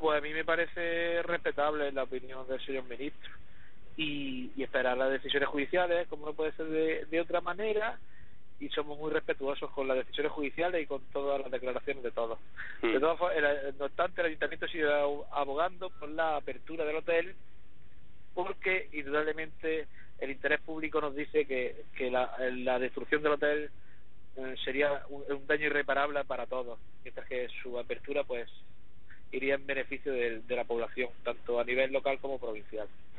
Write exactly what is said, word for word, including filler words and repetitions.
Pues a mí me parece respetable la opinión del señor ministro y, y esperar las decisiones judiciales, como no puede ser de, de otra manera, y somos muy respetuosos con las decisiones judiciales y con todas las declaraciones de todos. Mm. De todas formas, el, no obstante, el Ayuntamiento sigue abogando por la apertura del hotel porque, indudablemente, el interés público nos dice que, que la, la destrucción del hotel eh, sería un, un daño irreparable para todos, mientras que su apertura, pues, iría en beneficio de, de la población, tanto a nivel local como provincial.